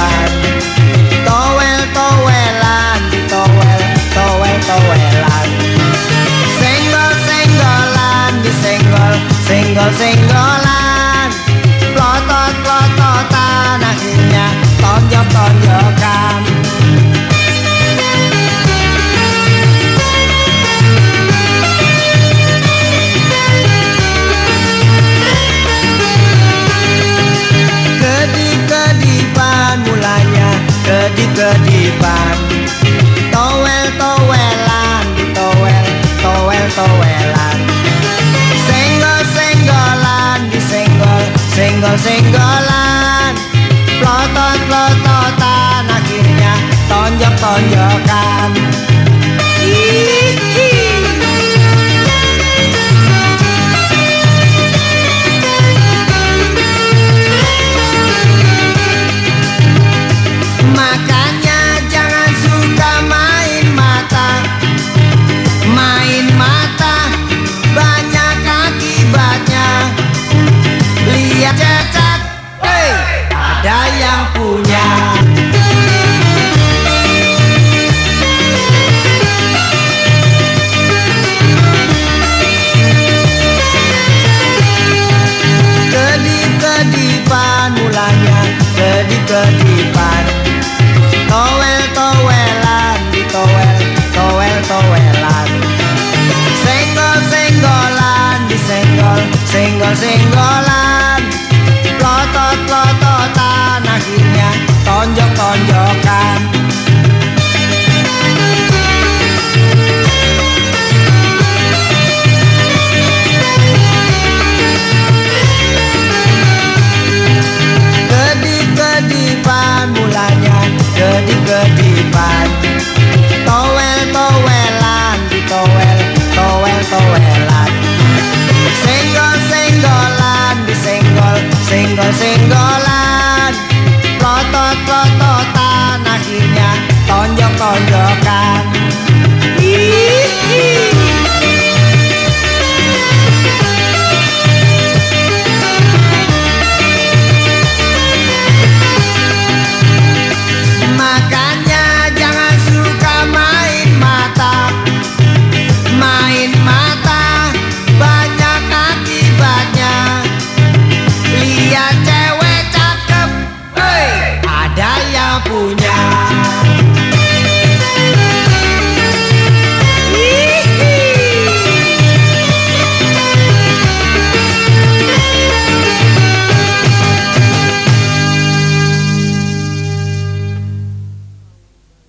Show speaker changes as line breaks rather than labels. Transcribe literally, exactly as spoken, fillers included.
kedipan, towel-towelan, ditowel, towel-towelan, senggol-senggolan, disenggol, senggol-senggolan, plotot-plototan, akhirnya tonjok-tonjokan. Kedip-kedipan, mulanya kedip-kedipan, towel-towelan, ditowel, towel-towelan, senggol-senggolan, disenggol, senggol-senggolan, plotot-plototan, akhirnya tonjok-tonjokan. Makanya jangan suka main mata, main mata banyak akibatnya. Lihat cacat, hey, ada yang punya. Kedip-kedipan, mulanya kedip-kedipan, towel-towelan, ditowel, towel-towelan, senggol-senggolan, disenggol, senggol-senggolan, plotot-plototan, akhirnya tonjok-tonjokan. Kedip-kedipan, mulanya kedip-kedipan, towel-towelan, ditowel, towel-towelan, senggol-senggolan, disenggol, senggol-senggolan, plotot-plototan, akhirnya tonjok-tonjokan.